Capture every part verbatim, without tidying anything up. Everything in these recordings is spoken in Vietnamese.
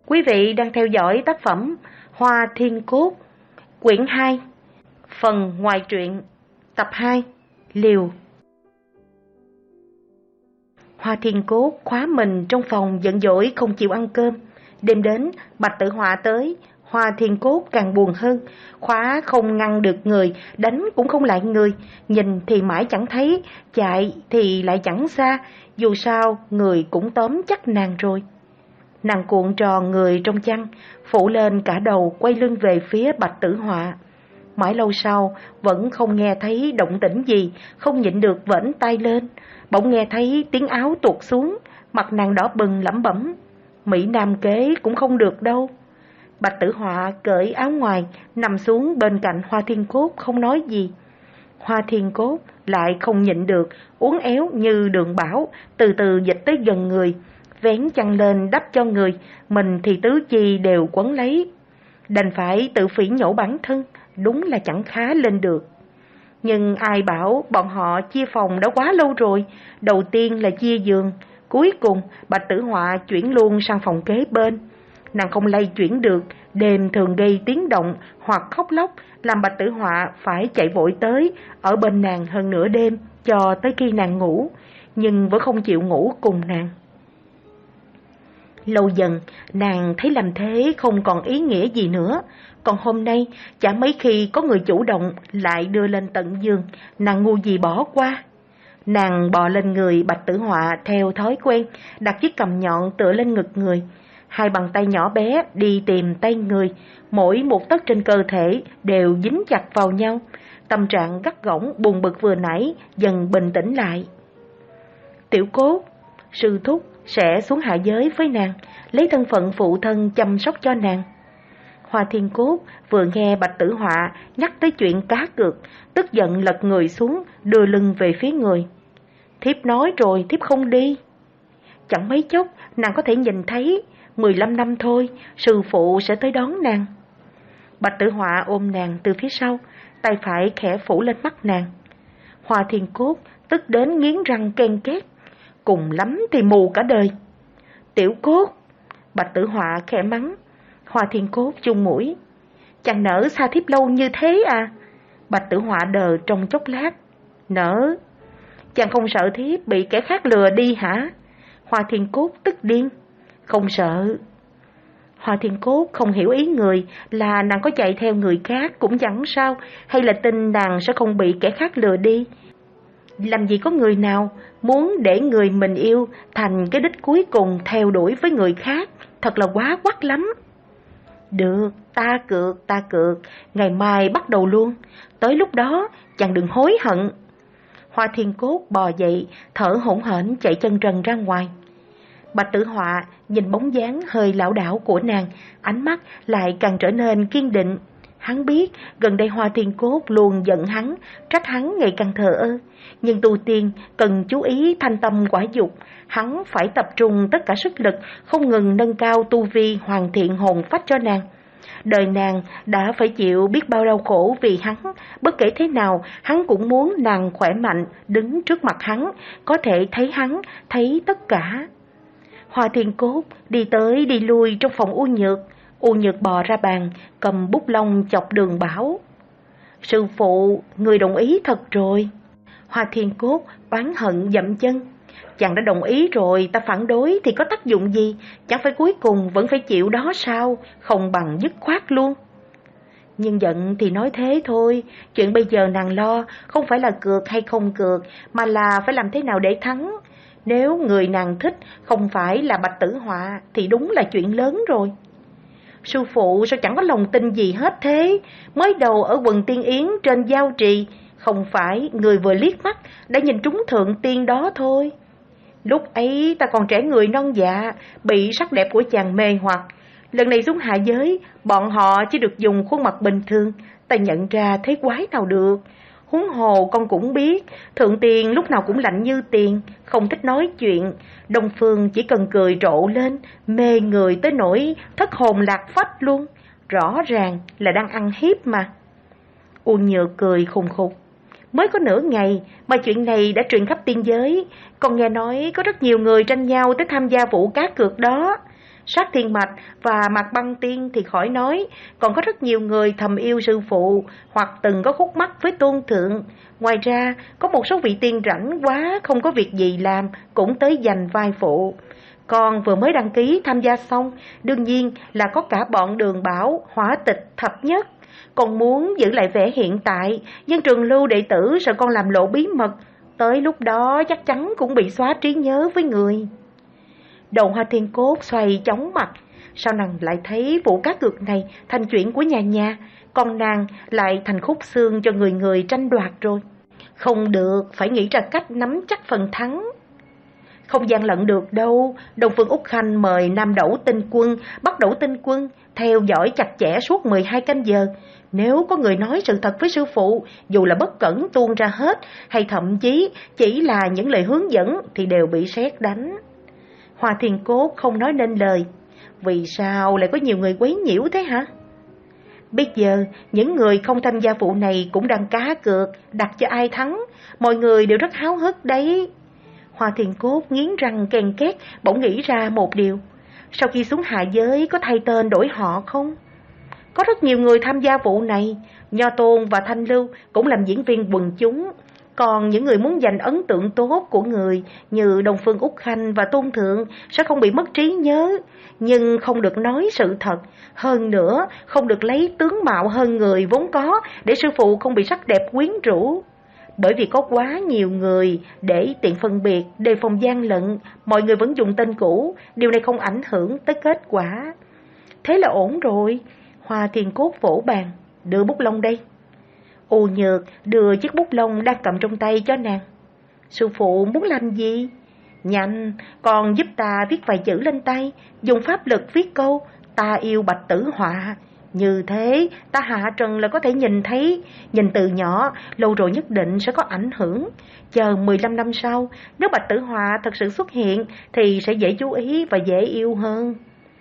Quý vị đang theo dõi tác phẩm Hoa Thiên Cốt, quyển hai, phần ngoài truyện, tập hai, Liều. Hoa Thiên Cốt khóa mình trong phòng giận dỗi không chịu ăn cơm. Đêm đến, Bạch Tử Họa tới, Hoa Thiên Cốt càng buồn hơn. Khóa không ngăn được người, đánh cũng không lại người. Nhìn thì mãi chẳng thấy, chạy thì lại chẳng xa. Dù sao, người cũng tóm chắc nàng rồi. Nàng cuộn tròn người trong chăn, phủ lên cả đầu, quay lưng về phía Bạch Tử Họa. Mãi lâu sau, vẫn không nghe thấy động tĩnh gì, không nhịn được vểnh tay lên. Bỗng nghe thấy tiếng áo tuột xuống, mặt nàng đỏ bừng lẩm bẩm: Mỹ Nam kế cũng không được đâu. Bạch Tử Họa cởi áo ngoài, nằm xuống bên cạnh Hoa Thiên Cốt không nói gì. Hoa Thiên Cốt lại không nhịn được, uốn éo như Đường Bảo, từ từ dịch tới gần người, vén chăn lên đắp cho người, mình thì tứ chi đều quấn lấy. Đành phải tự phỉ nhổ bản thân, đúng là chẳng khá lên được. Nhưng ai bảo bọn họ chia phòng đã quá lâu rồi, đầu tiên là chia giường, cuối cùng Bạch Tử Họa chuyển luôn sang phòng kế bên. Nàng không lay chuyển được, đêm thường gây tiếng động hoặc khóc lóc, làm Bạch Tử Họa phải chạy vội tới, ở bên nàng hơn nửa đêm, cho tới khi nàng ngủ, nhưng vẫn không chịu ngủ cùng nàng. Lâu dần, nàng thấy làm thế không còn ý nghĩa gì nữa. Còn hôm nay, chả mấy khi có người chủ động lại đưa lên tận giường, nàng ngu gì bỏ qua. Nàng bò lên người Bạch Tử Họa theo thói quen, đặt chiếc cằm nhọn tựa lên ngực người. Hai bàn tay nhỏ bé đi tìm tay người, mỗi một tấc trên cơ thể đều dính chặt vào nhau. Tâm trạng gắt gỏng buồn bực vừa nãy dần bình tĩnh lại. Tiểu Cốt, sư thúc sẽ xuống hạ giới với nàng, lấy thân phận phụ thân chăm sóc cho nàng. Hoa Thiên Cốt vừa nghe Bạch Tử Họa nhắc tới chuyện cá cược, tức giận lật người xuống, đưa lưng về phía người. Thiếp nói rồi, thiếp không đi. Chẳng mấy chốc, nàng có thể nhìn thấy, mười lăm năm thôi, sư phụ sẽ tới đón nàng. Bạch Tử Họa ôm nàng từ phía sau, tay phải khẽ phủ lên mắt nàng. Hoa Thiên Cốt tức đến nghiến răng ken két, cùng lắm thì mù cả đời. Tiểu Cốt, Bạch Tử Họa khẽ mắng. Hoa Thiên Cốt chung mũi. Chàng nỡ xa thiếp lâu như thế à? Bạch Tử Họa đờ trong chốc lát. Nỡ? Chàng không sợ thiếp bị kẻ khác lừa đi hả? Hoa Thiên Cốt tức điên. Không sợ. Hoa Thiên Cốt không hiểu ý người, là nàng có chạy theo người khác cũng chẳng sao, hay là tin nàng sẽ không bị kẻ khác lừa đi. Làm gì có người nào muốn để người mình yêu thành cái đích cuối cùng theo đuổi với người khác, thật là quá quắc lắm. Được, ta cược, ta cược, ngày mai bắt đầu luôn, tới lúc đó chàng đừng hối hận. Hoa Thiên Cốt bò dậy, thở hổn hển chạy chân trần ra ngoài. Bạch Tử Họa nhìn bóng dáng hơi lảo đảo của nàng, ánh mắt lại càng trở nên kiên định. Hắn biết gần đây Hoa Thiên Cốt luôn giận hắn, trách hắn ngày càng thờ ơ. Nhưng tu tiên cần chú ý thanh tâm quả dục, hắn phải tập trung tất cả sức lực, không ngừng nâng cao tu vi hoàn thiện hồn phách cho nàng. Đời nàng đã phải chịu biết bao đau khổ vì hắn, bất kể thế nào hắn cũng muốn nàng khỏe mạnh, đứng trước mặt hắn, có thể thấy hắn, thấy tất cả. Hoa Thiên Cốt đi tới đi lui trong phòng U Nhược. U Nhược bò ra bàn, cầm bút lông chọc Đường Bảo. Sư phụ, người đồng ý thật rồi. Hoa Thiên Cốt oán hận dậm chân. Chàng đã đồng ý rồi, ta phản đối thì có tác dụng gì? Chẳng phải cuối cùng vẫn phải chịu đó sao? Không bằng dứt khoát luôn. Nhưng giận thì nói thế thôi. Chuyện bây giờ nàng lo không phải là cược hay không cược, mà là phải làm thế nào để thắng. Nếu người nàng thích không phải là Bạch Tử Họa thì đúng là chuyện lớn rồi. Sư phụ sao chẳng có lòng tin gì hết thế? Mới đầu ở quần Tiên Yến trên giao trì, không phải người vừa liếc mắt đã nhìn trúng thượng tiên đó thôi. Lúc ấy ta còn trẻ người non dạ, bị sắc đẹp của chàng mê hoặc. Lần này xuống hạ giới, bọn họ chỉ được dùng khuôn mặt bình thường, ta nhận ra thế quái nào được. Huống hồ con cũng biết, thượng tiên lúc nào cũng lạnh như tiền, không thích nói chuyện. Đông phương chỉ cần cười rộ lên, mê người tới nỗi thất hồn lạc phách luôn. Rõ ràng là đang ăn hiếp mà. U Nhược cười khùng khục. Mới có nửa ngày mà chuyện này đã truyền khắp tiên giới. Con nghe nói có rất nhiều người tranh nhau tới tham gia vụ cá cược đó. Sát Thiên Mạch và Mạc Băng Tiên thì khỏi nói, còn có rất nhiều người thầm yêu sư phụ hoặc từng có khúc mắc với Tôn Thượng. Ngoài ra, có một số vị tiên rảnh quá không có việc gì làm cũng tới giành vai phụ. Còn vừa mới đăng ký tham gia xong, đương nhiên là có cả bọn Đường Bảo, Hỏa Tịch, Thập Nhất. Còn muốn giữ lại vẻ hiện tại, nhưng Trường Lưu đệ tử sợ con làm lộ bí mật, tới lúc đó chắc chắn cũng bị xóa trí nhớ với người. Đầu Hoa Thiên Cốt xoay chóng mặt, sao nàng lại thấy vụ cá cược này thành chuyện của nhà nhà, còn nàng lại thành khúc xương cho người người tranh đoạt rồi. Không được, phải nghĩ ra cách nắm chắc phần thắng. Không gian lận được đâu, Đông Phương Úc Khanh mời Nam Đẩu Tinh Quân, Bắc Đẩu Tinh Quân theo dõi chặt chẽ suốt mười hai canh giờ. Nếu có người nói sự thật với sư phụ, dù là bất cẩn tuôn ra hết, hay thậm chí chỉ là những lời hướng dẫn thì đều bị sét đánh. Hoa Thiên Cốt không nói nên lời. Vì sao lại có nhiều người quấy nhiễu thế hả? Bây giờ, những người không tham gia vụ này cũng đang cá cược, đặt cho ai thắng. Mọi người đều rất háo hức đấy. Hoa Thiên Cốt nghiến răng ken két, bỗng nghĩ ra một điều. Sau khi xuống hạ giới có thay tên đổi họ không? Có rất nhiều người tham gia vụ này. Nho Tôn và Thanh Lưu cũng làm diễn viên quần chúng. Còn những người muốn giành ấn tượng tốt của người như Đông Phương Úc Khanh và Tôn Thượng sẽ không bị mất trí nhớ, nhưng không được nói sự thật. Hơn nữa, không được lấy tướng mạo hơn người vốn có để sư phụ không bị sắc đẹp quyến rũ. Bởi vì có quá nhiều người để tiện phân biệt, đề phòng gian lận, mọi người vẫn dùng tên cũ, điều này không ảnh hưởng tới kết quả. Thế là ổn rồi. Hoa Thiên Cốt vỗ bàn, đưa bút lông đây. U Nhược đưa chiếc bút lông đang cầm trong tay cho nàng. Sư phụ muốn làm gì? Nhanh, còn giúp ta viết vài chữ lên tay, dùng pháp lực viết câu ta yêu Bạch Tử Họa. Như thế, ta hạ trần là có thể nhìn thấy, nhìn từ nhỏ, lâu rồi nhất định sẽ có ảnh hưởng. Chờ mười lăm năm sau, nếu Bạch Tử Họa thật sự xuất hiện thì sẽ dễ chú ý và dễ yêu hơn.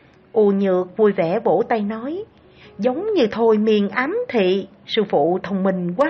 U Nhược vui vẻ vỗ tay nói, giống như thôi miên ám thị, sư phụ thông minh quá.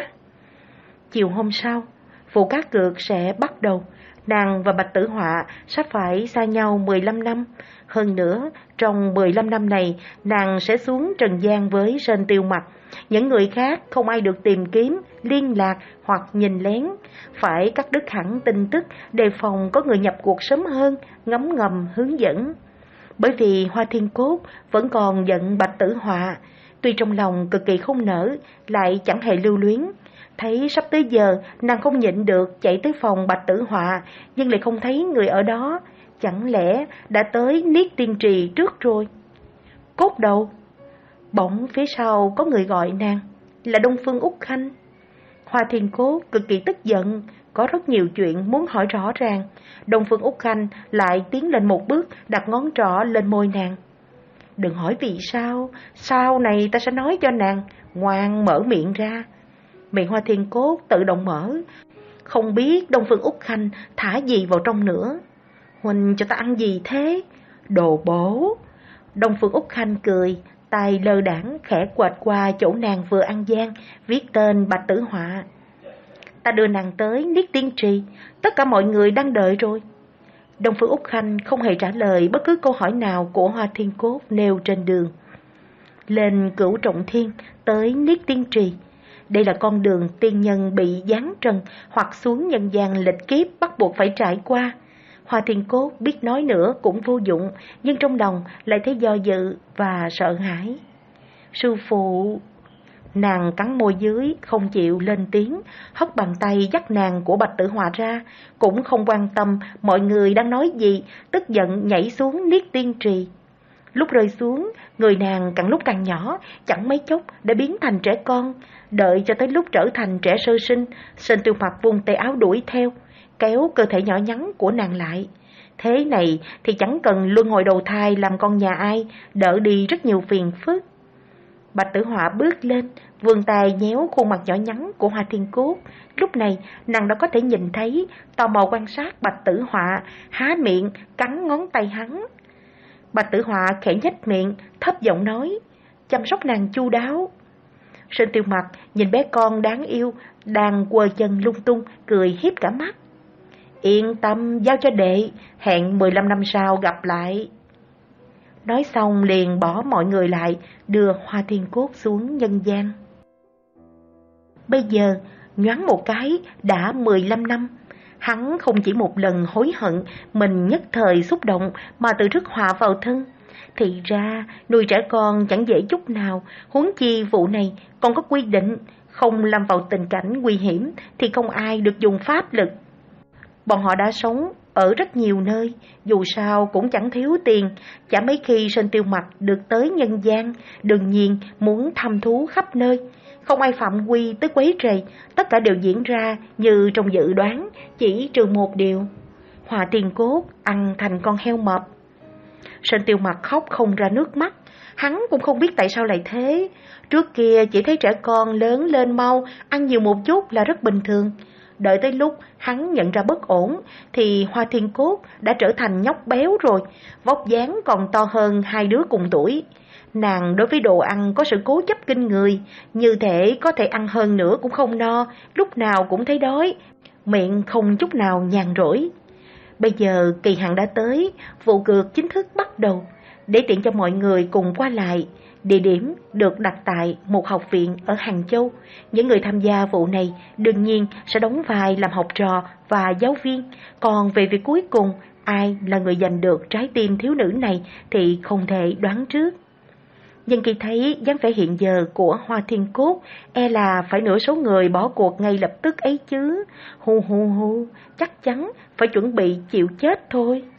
Chiều hôm sau, vụ cá cược sẽ bắt đầu. Nàng và Bạch Tử Họa sắp phải xa nhau mười lăm năm. Hơn nữa, trong mười lăm năm này, nàng sẽ xuống trần gian với Sơn Tiêu Mặc. Những người khác không ai được tìm kiếm, liên lạc hoặc nhìn lén. Phải cắt đứt hẳn tin tức, đề phòng có người nhập cuộc sớm hơn, ngấm ngầm hướng dẫn. Bởi vì Hoa Thiên Cốt vẫn còn giận Bạch Tử Họa, tuy trong lòng cực kỳ không nỡ, lại chẳng hề lưu luyến. Thấy sắp tới giờ, nàng không nhịn được chạy tới phòng Bạch Tử Họa, nhưng lại không thấy người ở đó. Chẳng lẽ đã tới Niết Tiên Trì trước rồi? Cốt đầu. Bỗng phía sau có người gọi nàng, là Đông Phương Úc Khanh. Hoa Thiên Cốt cực kỳ tức giận, có rất nhiều chuyện muốn hỏi rõ ràng. Đông Phương Úc Khanh lại tiến lên một bước, đặt ngón trỏ lên môi nàng. Đừng hỏi vì sao, sau này ta sẽ nói cho nàng, ngoan mở miệng ra. Miệng Hoa Thiên Cốt tự động mở, không biết Đông Phương Úc Khanh thả gì vào trong nữa. Huynh cho ta ăn gì thế? Đồ bổ. Đông Phương Úc Khanh cười, tay lơ đãng khẽ quệt qua chỗ nàng vừa ăn gian, viết tên Bạch Tử Họa. Ta đưa nàng tới Niết Tiên Trì, tất cả mọi người đang đợi rồi. Đông Phương Úc Khanh không hề trả lời bất cứ câu hỏi nào của Hoa Thiên Cốt nêu trên đường. Lên Cửu Trọng Thiên, tới Niết Tiên Trì. Đây là con đường tiên nhân bị giáng trần hoặc xuống nhân gian lịch kiếp bắt buộc phải trải qua. Hoa Thiên Cốt biết nói nữa cũng vô dụng, nhưng trong lòng lại thấy do dự và sợ hãi. Sư phụ... Nàng cắn môi dưới, không chịu lên tiếng, hất bàn tay dắt nàng của Bạch Tử Họa ra, cũng không quan tâm mọi người đang nói gì, tức giận nhảy xuống Niết Tiên Trì. Lúc rơi xuống, người nàng càng lúc càng nhỏ, chẳng mấy chốc đã biến thành trẻ con. Đợi cho tới lúc trở thành trẻ sơ sinh, Sơn Tiêu Mặc vung tay áo đuổi theo, kéo cơ thể nhỏ nhắn của nàng lại. Thế này thì chẳng cần luân hồi đầu thai làm con nhà ai, đỡ đi rất nhiều phiền phức. Bạch Tử Họa bước lên, vươn tay nhéo khuôn mặt nhỏ nhắn của Hoa Thiên Cốt. Lúc này, nàng đã có thể nhìn thấy, tò mò quan sát Bạch Tử Họa, há miệng, cắn ngón tay hắn. Bạch Tử Họa khẽ nhếch miệng, thấp giọng nói, chăm sóc nàng chu đáo. Sơn Tiêu Mặc nhìn bé con đáng yêu, đang quơ chân lung tung, cười hiếp cả mắt. Yên tâm, giao cho đệ, hẹn mười lăm năm sau gặp lại. nói xong liền bỏ mọi người lại, đưa Hoa Thiên Cốt xuống nhân gian. Bây giờ, nhoáng một cái, đã mười lăm năm. Hắn không chỉ một lần hối hận mình nhất thời xúc động mà tự rước họa vào thân. Thì ra, nuôi trẻ con chẳng dễ chút nào, huống chi vụ này còn có quy định, không lâm vào tình cảnh nguy hiểm thì không ai được dùng pháp lực. Bọn họ đã sống ở rất nhiều nơi, dù sao cũng chẳng thiếu tiền, chả mấy khi Sơn Tiêu Mặc được tới nhân gian, đương nhiên muốn thăm thú khắp nơi. Không ai phạm quy tới quấy rầy, tất cả đều diễn ra như trong dự đoán, chỉ trừ một điều. Hoa Thiên Cốt ăn thành con heo mập. Sơn Tiêu Mặc khóc không ra nước mắt, hắn cũng không biết tại sao lại thế. Trước kia chỉ thấy trẻ con lớn lên mau, ăn nhiều một chút là rất bình thường. Đợi tới lúc hắn nhận ra bất ổn thì Hoa Thiên Cốt đã trở thành nhóc béo rồi, vóc dáng còn to hơn hai đứa cùng tuổi. Nàng đối với đồ ăn có sự cố chấp kinh người, như thể có thể ăn hơn nữa cũng không no, lúc nào cũng thấy đói, miệng không chút nào nhàn rỗi. Bây giờ kỳ hạn đã tới, vụ cược chính thức bắt đầu. Để tiện cho mọi người cùng qua lại, địa điểm được đặt tại một học viện ở Hàng Châu. Những người tham gia vụ này đương nhiên sẽ đóng vai làm học trò và giáo viên. Còn về việc cuối cùng, ai là người giành được trái tim thiếu nữ này thì không thể đoán trước. Nhưng khi thấy dáng vẻ hiện giờ của Hoa Thiên Cốt, e là phải nửa số người bỏ cuộc ngay lập tức ấy chứ. Hu hu hu, chắc chắn phải chuẩn bị chịu chết thôi.